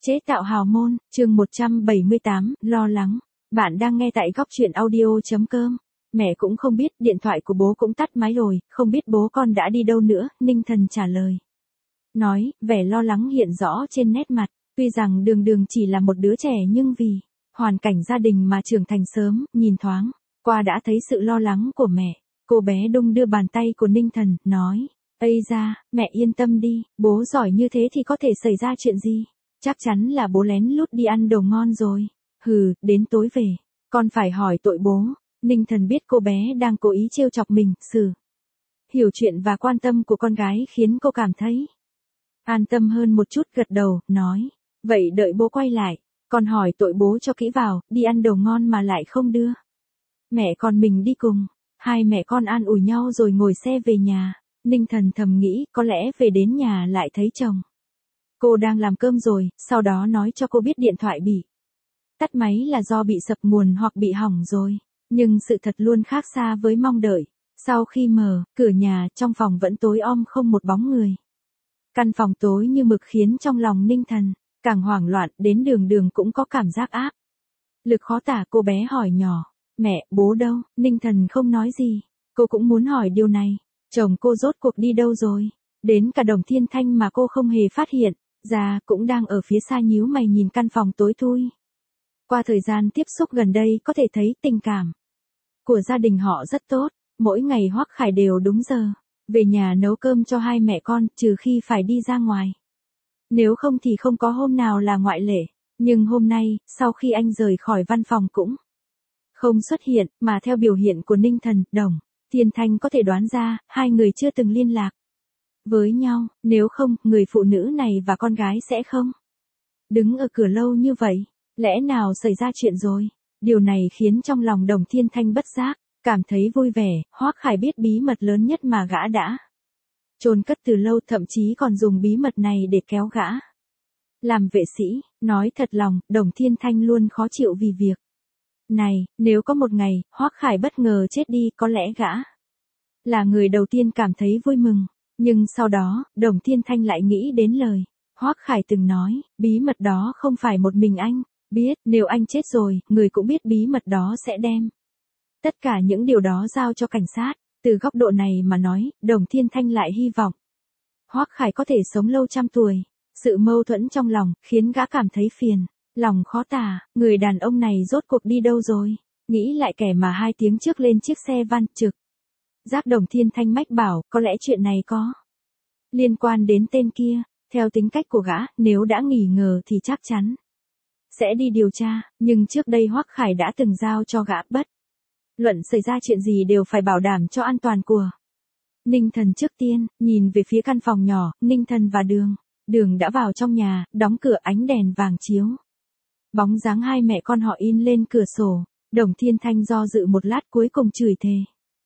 Chế tạo hào môn, chương 178, lo lắng. Bạn đang nghe tại góc chuyện audio.com. Mẹ cũng không biết, điện thoại của bố cũng tắt máy rồi, không biết bố con đã đi đâu nữa, Ninh Thần trả lời. Nói, vẻ lo lắng hiện rõ trên nét mặt, tuy rằng Đường Đường chỉ là một đứa trẻ nhưng vì hoàn cảnh gia đình mà trưởng thành sớm, nhìn thoáng qua đã thấy sự lo lắng của mẹ. Cô bé đung đưa bàn tay của Ninh Thần, nói, Ây da, mẹ yên tâm đi, bố giỏi như thế thì có thể xảy ra chuyện gì? Chắc chắn là bố lén lút đi ăn đồ ngon rồi. Hừ, đến tối về, con phải hỏi tội bố. Ninh Thần biết cô bé đang cố ý trêu chọc mình, hiểu chuyện và quan tâm của con gái khiến cô cảm thấy an tâm hơn một chút, gật đầu, nói, vậy đợi bố quay lại, con hỏi tội bố cho kỹ vào, đi ăn đồ ngon mà lại không đưa mẹ con mình đi cùng. Hai mẹ con an ủi nhau rồi ngồi xe về nhà. Ninh Thần thầm nghĩ, có lẽ về đến nhà lại thấy chồng cô đang làm cơm rồi, sau đó nói cho cô biết điện thoại bị tắt máy là do bị sập nguồn hoặc bị hỏng rồi. Nhưng sự thật luôn khác xa với mong đợi. Sau khi mở cửa nhà, trong phòng vẫn tối om không một bóng người. Căn phòng tối như mực khiến trong lòng Ninh Thần càng hoảng loạn, đến Đường Đường cũng có cảm giác áp lực khó tả. Cô bé hỏi nhỏ, mẹ, bố đâu? Ninh Thần không nói gì. Cô cũng muốn hỏi điều này. Chồng cô rốt cuộc đi đâu rồi? Đến cả Đồng Thiên Thanh mà cô không hề phát hiện ra, cũng đang ở phía xa nhíu mày nhìn căn phòng tối thui. Qua thời gian tiếp xúc gần đây có thể thấy tình cảm của gia đình họ rất tốt. Mỗi ngày Hoắc Khải đều đúng giờ về nhà nấu cơm cho hai mẹ con, trừ khi phải đi ra ngoài. Nếu không thì không có hôm nào là ngoại lệ. Nhưng hôm nay, sau khi anh rời khỏi văn phòng cũng không xuất hiện, mà theo biểu hiện của Ninh Thần, Đồng Thiên Thanh có thể đoán ra, hai người chưa từng liên lạc với nhau, nếu không, người phụ nữ này và con gái sẽ không đứng ở cửa lâu như vậy. Lẽ nào xảy ra chuyện rồi? Điều này khiến trong lòng Đồng Thiên Thanh bất giác cảm thấy vui vẻ. Hoắc Khải biết bí mật lớn nhất mà gã đã chôn cất từ lâu, thậm chí còn dùng bí mật này để kéo gã làm vệ sĩ. Nói thật lòng, Đồng Thiên Thanh luôn khó chịu vì việc này. Nếu có một ngày Hoắc Khải bất ngờ chết đi, có lẽ gã là người đầu tiên cảm thấy vui mừng. Nhưng sau đó, Đồng Thiên Thanh lại nghĩ đến lời Hoắc Khải từng nói, bí mật đó không phải một mình anh biết, nếu anh chết rồi, người cũng biết bí mật đó sẽ đem tất cả những điều đó giao cho cảnh sát. Từ góc độ này mà nói, Đồng Thiên Thanh lại hy vọng Hoắc Khải có thể sống lâu trăm tuổi. Sự mâu thuẫn trong lòng khiến gã cảm thấy phiền lòng khó tả. Người đàn ông này rốt cuộc đi đâu rồi? Nghĩ lại kẻ mà 2 tiếng trước lên chiếc xe van trực giác, Đồng Thiên Thanh mách bảo, có lẽ chuyện này có liên quan đến tên kia. Theo tính cách của gã, nếu đã nghi ngờ thì chắc chắn sẽ đi điều tra. Nhưng trước đây Hoắc Khải đã từng giao cho gã, bất luận xảy ra chuyện gì đều phải bảo đảm cho an toàn của Ninh Thần. Trước tiên, nhìn về phía căn phòng nhỏ, Ninh Thần và Đường đã vào trong nhà, đóng cửa, ánh đèn vàng chiếu bóng dáng hai mẹ con họ in lên cửa sổ. Đồng Thiên Thanh do dự một lát, cuối cùng chửi thề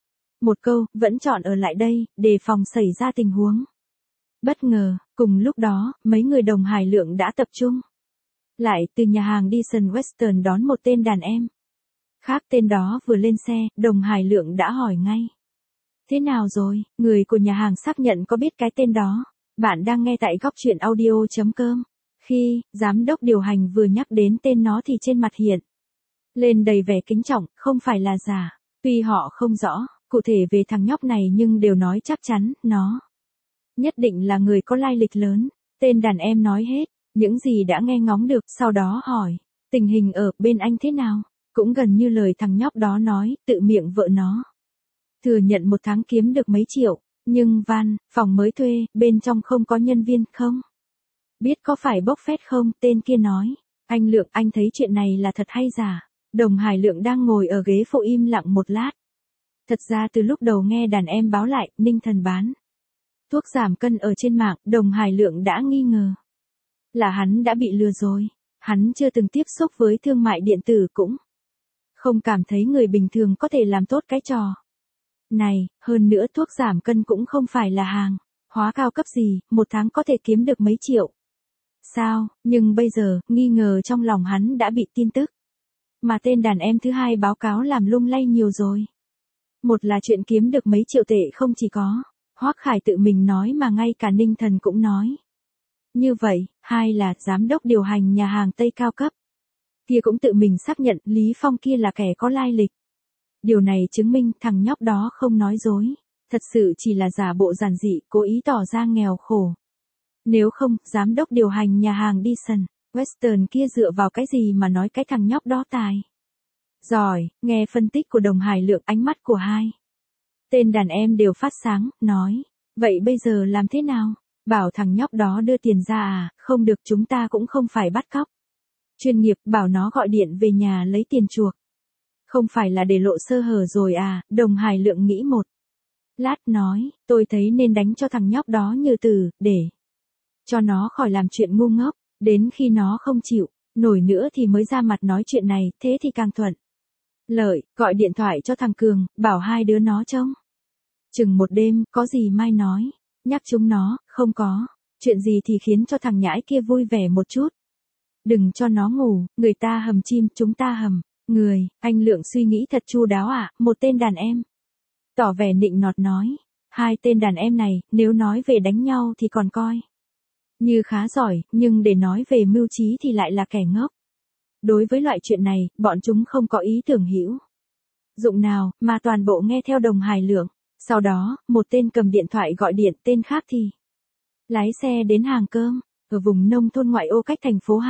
một câu, vẫn chọn ở lại đây, đề phòng xảy ra tình huống bất ngờ. Cùng lúc đó, mấy người Đồng Hải Lượng đã tập trung lại từ nhà hàng Dyson Western đón một tên đàn em khác. Tên đó vừa lên xe, Đồng Hải Lượng đã hỏi ngay, thế nào rồi? Người của nhà hàng xác nhận có biết cái tên đó. Bạn đang nghe tại góc chuyện audio.com. Khi giám đốc điều hành vừa nhắc đến tên nó thì trên mặt hiện lên đầy vẻ kính trọng, không phải là giả. Tuy họ không rõ cụ thể về thằng nhóc này nhưng đều nói chắc chắn nó nhất định là người có lai lịch lớn. Tên đàn em nói hết những gì đã nghe ngóng được, sau đó hỏi, tình hình ở bên anh thế nào? Cũng gần như lời thằng nhóc đó nói, tự miệng vợ nó thừa nhận một tháng kiếm được mấy triệu. Nhưng văn phòng mới thuê, bên trong không có nhân viên, không biết có phải bốc phét không? Tên kia nói, anh Lượng, anh thấy chuyện này là thật hay giả? Đồng Hải Lượng đang ngồi ở ghế phụ im lặng một lát. Thật ra từ lúc đầu nghe đàn em báo lại, Ninh Thần bán thuốc giảm cân ở trên mạng, Đồng Hải Lượng đã nghi ngờ là hắn đã bị lừa rồi. Hắn chưa từng tiếp xúc với thương mại điện tử, cũng không cảm thấy người bình thường có thể làm tốt cái trò này. Hơn nữa thuốc giảm cân cũng không phải là hàng hóa cao cấp gì, một tháng có thể kiếm được mấy triệu sao? Nhưng bây giờ, nghi ngờ trong lòng hắn đã bị tin tức mà tên đàn em thứ hai báo cáo làm lung lay nhiều rồi. Một là chuyện kiếm được mấy triệu tệ không chỉ có Hoắc Khải tự mình nói mà ngay cả Ninh Thần cũng nói Như vậy, hai là giám đốc điều hành nhà hàng Tây cao cấp. Kia cũng tự mình xác nhận Lý Phong kia là kẻ có lai lịch. Điều này chứng minh thằng nhóc đó không nói dối. Thật sự chỉ là giả bộ giản dị, cố ý tỏ ra nghèo khổ. Nếu không, giám đốc điều hành nhà hàng Dyson Western kia dựa vào cái gì mà nói cái thằng nhóc đó tài. Giỏi, nghe phân tích của Đồng Hải Lượng, ánh mắt của hai tên đàn em đều phát sáng, nói. Vậy bây giờ làm thế nào? Bảo thằng nhóc đó đưa tiền ra à? Không được, chúng ta cũng không phải bắt cóc. Chuyên nghiệp, bảo nó gọi điện về nhà lấy tiền chuộc. Không phải là để lộ sơ hở rồi à? Đồng Hải Lượng nghĩ một lát nói, tôi thấy nên đánh cho thằng nhóc đó Như Tử, để cho nó khỏi làm chuyện ngu ngốc, đến khi nó không chịu nổi nữa thì mới ra mặt nói chuyện này, thế thì càng thuận lợi. Gọi điện thoại cho thằng Cường, bảo hai đứa nó trông chừng một đêm, có gì mai nói, nhắc chúng nó, không có chuyện gì thì khiến cho thằng nhãi kia vui vẻ một chút. Đừng cho nó ngủ, người ta hầm chim, chúng ta hầm người. Anh Lượng suy nghĩ thật chu đáo ạ, một tên đàn em tỏ vẻ nịnh nọt nói. Hai tên đàn em này, nếu nói về đánh nhau thì còn coi như khá giỏi, nhưng để nói về mưu trí thì lại là kẻ ngốc. Đối với loại chuyện này, bọn chúng không có ý tưởng hữu dụng nào, mà toàn bộ nghe theo Đồng Hải Lượng. Sau đó, một tên cầm điện thoại gọi điện, tên khác thì lái xe đến hàng cơm, ở vùng nông thôn ngoại ô cách thành phố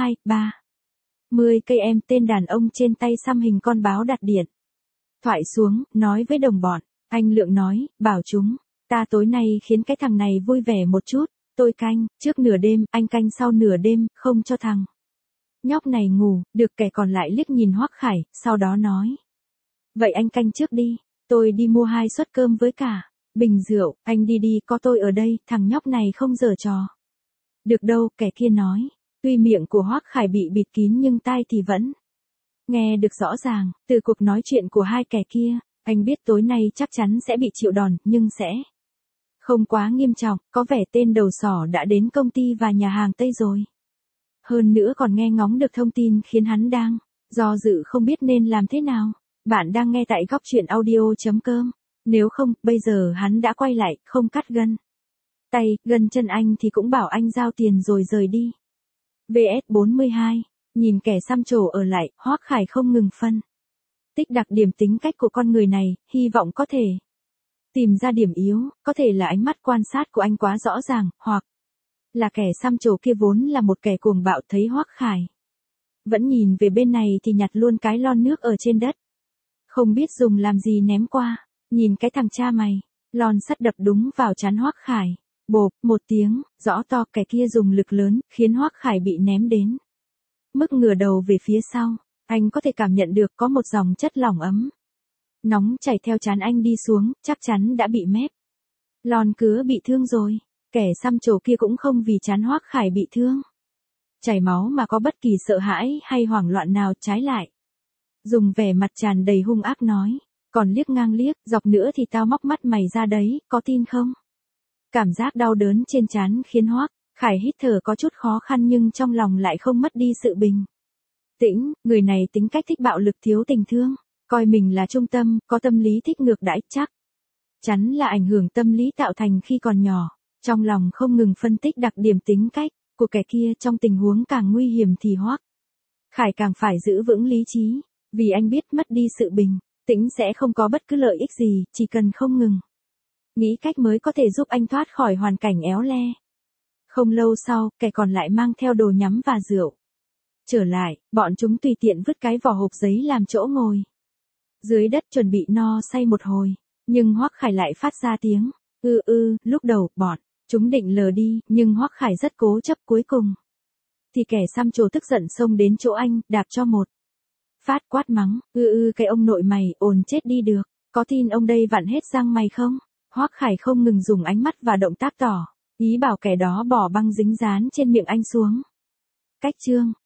2-30 cây em. Tên đàn ông trên tay xăm hình con báo đặt điện thoại xuống, nói với đồng bọn. Anh Lượng nói, bảo chúng ta tối nay khiến cái thằng này vui vẻ một chút. Tôi canh trước nửa đêm, anh canh sau nửa đêm, không cho thằng nhóc này ngủ. Được. Kẻ còn lại liếc nhìn Hoắc Khải, sau đó nói. Vậy anh canh trước đi, tôi đi mua 2 suất cơm với cả bình rượu. Anh đi đi, có tôi ở đây. Thằng nhóc này không giở trò được đâu, kẻ kia nói. Tuy miệng của Hoắc Khải bị bịt kín nhưng tai thì vẫn nghe được rõ ràng. Từ cuộc nói chuyện của hai kẻ kia, anh biết tối nay chắc chắn sẽ bị chịu đòn, nhưng sẽ không quá nghiêm trọng. Có vẻ tên đầu sỏ đã đến công ty và nhà hàng Tây rồi. Hơn nữa còn nghe ngóng được thông tin khiến hắn đang do dự không biết nên làm thế nào. Bạn đang nghe tại góc truyện audio.com. Nếu không, bây giờ hắn đã quay lại, không cắt gân tay, gân chân anh thì cũng bảo anh giao tiền rồi rời đi. VS 42. Nhìn kẻ xăm trổ ở lại, Hoắc Khải không ngừng phân tích đặc điểm tính cách của con người này, hy vọng có thể tìm ra điểm yếu. Có thể là ánh mắt quan sát của anh quá rõ ràng, hoặc là kẻ xăm trổ kia vốn là một kẻ cuồng bạo. Thấy Hoắc Khải vẫn nhìn về bên này thì nhặt luôn cái lon nước ở trên đất, không biết dùng làm gì ném qua. Nhìn cái thằng cha mày, lon sắt đập đúng vào trán Hoắc Khải. Bộp, một tiếng, rõ to. Kẻ kia dùng lực lớn, khiến Hoắc Khải bị ném đến mức ngửa đầu về phía sau. Anh có thể cảm nhận được có một dòng chất lỏng ấm nóng chảy theo trán anh đi xuống, chắc chắn đã bị mép lon cứa bị thương rồi. Kẻ xăm trổ kia cũng không vì trán Hoắc Khải bị thương chảy máu mà có bất kỳ sợ hãi hay hoảng loạn nào, trái lại dùng vẻ mặt tràn đầy hung ác nói. Còn liếc ngang liếc dọc nữa thì tao móc mắt mày ra đấy, có tin không? Cảm giác đau đớn trên trán khiến Hoắc Khải hít thở có chút khó khăn, nhưng trong lòng lại không mất đi sự bình tĩnh. Người này tính cách thích bạo lực, thiếu tình thương, coi mình là trung tâm, có tâm lý thích ngược đãi, chắc chắn là ảnh hưởng tâm lý tạo thành khi còn nhỏ. Trong lòng không ngừng phân tích đặc điểm tính cách của kẻ kia. Trong tình huống càng nguy hiểm thì Hoắc Khải càng phải giữ vững lý trí, vì anh biết mất đi sự bình tĩnh sẽ không có bất cứ lợi ích gì, chỉ cần không ngừng nghĩ cách mới có thể giúp anh thoát khỏi hoàn cảnh éo le. Không lâu sau, kẻ còn lại mang theo đồ nhắm và rượu trở lại. Bọn chúng tùy tiện vứt cái vỏ hộp giấy làm chỗ ngồi dưới đất, chuẩn bị no say một hồi. Nhưng Hoắc Khải lại phát ra tiếng lúc đầu bọn chúng định lờ đi, nhưng Hoắc Khải rất cố chấp. Cuối cùng thì kẻ xăm trổ tức giận xông đến chỗ anh, đạp cho một phát, quát mắng. Cái ông nội mày, ồn chết đi được. Có tin ông đây vặn hết răng mày không? Hoắc Khải không ngừng dùng ánh mắt và động tác tỏ ý bảo kẻ đó bỏ băng dính dán trên miệng anh xuống. Cách chương